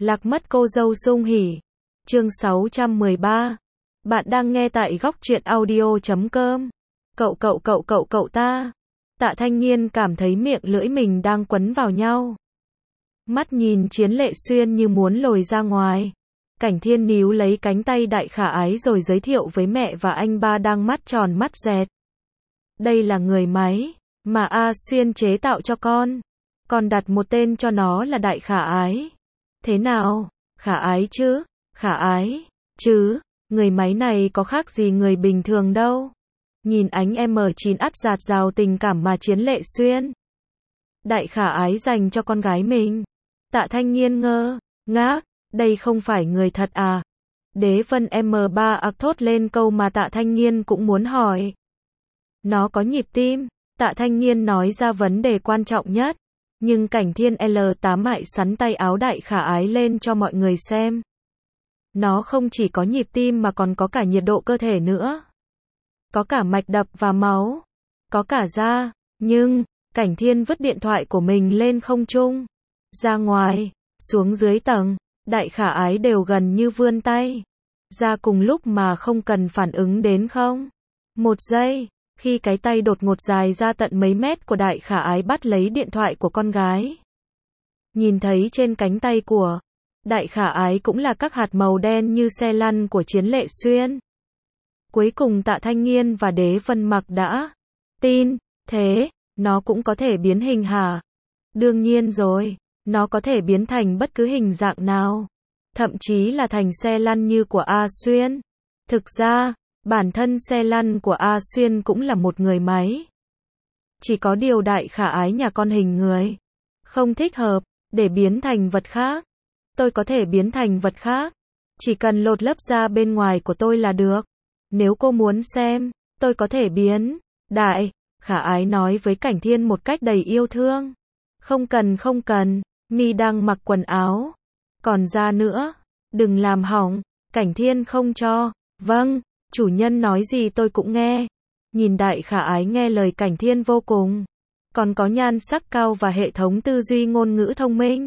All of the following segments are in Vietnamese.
Lạc mất cô dâu sung hỉ. Chương 613. Bạn đang nghe tại góc truyện audio.com. Cậu ta. Tạ Thanh Nghiên cảm thấy miệng lưỡi mình đang quấn vào nhau. Mắt nhìn Chiến Lệ Xuyên như muốn lồi ra ngoài. Cảnh Thiên níu lấy cánh tay Đại Khả Ái rồi giới thiệu với mẹ và anh ba đang mắt tròn mắt dẹt. Đây là người máy mà A Xuyên chế tạo cho con. Con đặt một tên cho nó là Đại Khả Ái. Thế nào? Khả ái chứ? Khả ái chứ? Người máy này có khác gì người bình thường đâu. Nhìn ánh M9 ắt dạt dào tình cảm mà Chiến Lệ Xuyên Đại Khả Ái dành cho con gái mình. Tạ Thanh Nghiên ngơ ngác, đây không phải người thật à? Đế Vân M3 ặc thốt lên câu mà Tạ Thanh Nghiên cũng muốn hỏi. Nó có nhịp tim. Tạ Thanh Nghiên nói ra vấn đề quan trọng nhất. Nhưng Cảnh Thiên L8 mại sắn tay áo Đại Khả Ái lên cho mọi người xem. Nó không chỉ có nhịp tim mà còn có cả nhiệt độ cơ thể nữa. Có cả mạch đập và máu. Có cả da. Nhưng, Cảnh Thiên vứt điện thoại của mình lên không trung. Ra ngoài, xuống dưới tầng, Đại Khả Ái đều gần như vươn tay ra cùng lúc mà không cần phản ứng đến không. Một giây. Khi cái tay đột ngột dài ra tận mấy mét của Đại Khả Ái bắt lấy điện thoại của con gái. Nhìn thấy trên cánh tay của Đại Khả Ái cũng là các hạt màu đen như xe lăn của Chiến Lệ Xuyên. Cuối cùng Tạ Thanh Nghiên và Đế Vân Mặc đã tin. Thế, nó cũng có thể biến hình hả? Đương nhiên rồi, nó có thể biến thành bất cứ hình dạng nào. Thậm chí là thành xe lăn như của A Xuyên. Thực ra, bản thân xe lăn của A Xuyên cũng là một người máy. Chỉ có điều Đại Khả Ái nhà con hình người không thích hợp để biến thành vật khác. Tôi có thể biến thành vật khác. Chỉ cần lột lớp da bên ngoài của tôi là được. Nếu cô muốn xem, tôi có thể biến. Đại Khả Ái nói với Cảnh Thiên một cách đầy yêu thương. Không cần, mi đang mặc quần áo. Còn da nữa, đừng làm hỏng. Cảnh Thiên không cho. Vâng. Chủ nhân nói gì tôi cũng nghe. Nhìn Đại Khả Ái nghe lời Cảnh Thiên vô cùng. Còn có nhan sắc cao và hệ thống tư duy ngôn ngữ thông minh.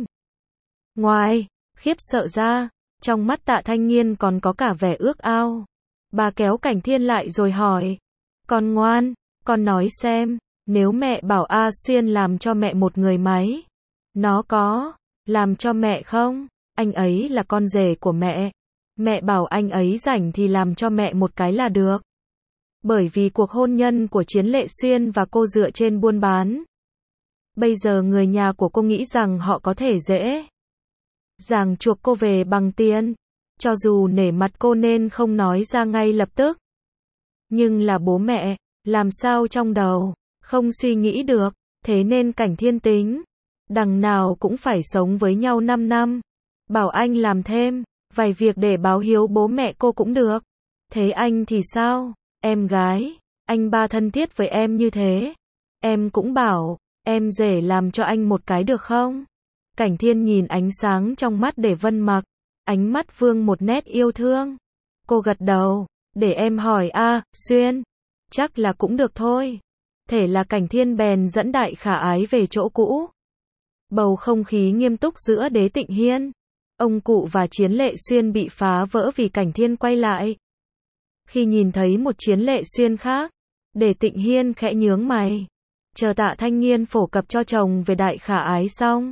Ngoài khiếp sợ ra, trong mắt Tạ Thanh Nghiên còn có cả vẻ ước ao. Bà kéo Cảnh Thiên lại rồi hỏi. Con ngoan, con nói xem, nếu mẹ bảo A Xuyên làm cho mẹ một người máy, nó có làm cho mẹ không? Anh ấy là con rể của mẹ. Mẹ bảo anh ấy rảnh thì làm cho mẹ một cái là được. Bởi vì cuộc hôn nhân của Chiến Lệ Xuyên và cô dựa trên buôn bán. Bây giờ người nhà của cô nghĩ rằng họ có thể dễ dàng chuộc cô về bằng tiền. Cho dù nể mặt cô nên không nói ra ngay lập tức. Nhưng là bố mẹ, làm sao trong đầu không suy nghĩ được. Thế nên Cảnh Thiên tính đằng nào cũng phải sống với nhau 5 năm. Bảo anh làm thêm vài việc để báo hiếu bố mẹ cô cũng được. Thế anh thì sao? Em gái, anh ba thân thiết với em như thế. Em cũng bảo, em rể làm cho anh một cái được không? Cảnh Thiên nhìn ánh sáng trong mắt Để Vân Mặc. Ánh mắt vương một nét yêu thương. Cô gật đầu, để em hỏi A Xuyên. Chắc là cũng được thôi. Thế là Cảnh Thiên bèn dẫn Đại Khả Ái về chỗ cũ. Bầu không khí nghiêm túc giữa Đế Tịnh Hiên, ông cụ và Chiến Lệ Xuyên bị phá vỡ vì Cảnh Thiên quay lại. Khi nhìn thấy một Chiến Lệ Xuyên khác, Đế Tịnh Hiên khẽ nhướng mày. Chờ Tạ Thanh Nghiên phổ cập cho chồng về Đại Khả Ái xong,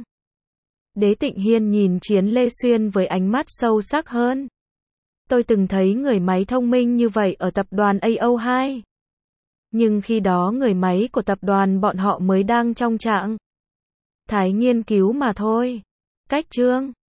Đế Tịnh Hiên nhìn Chiến Lệ Xuyên với ánh mắt sâu sắc hơn. Tôi từng thấy người máy thông minh như vậy ở tập đoàn AO2. Nhưng khi đó người máy của tập đoàn bọn họ mới đang trong trạng thái nghiên cứu mà thôi. Cách chương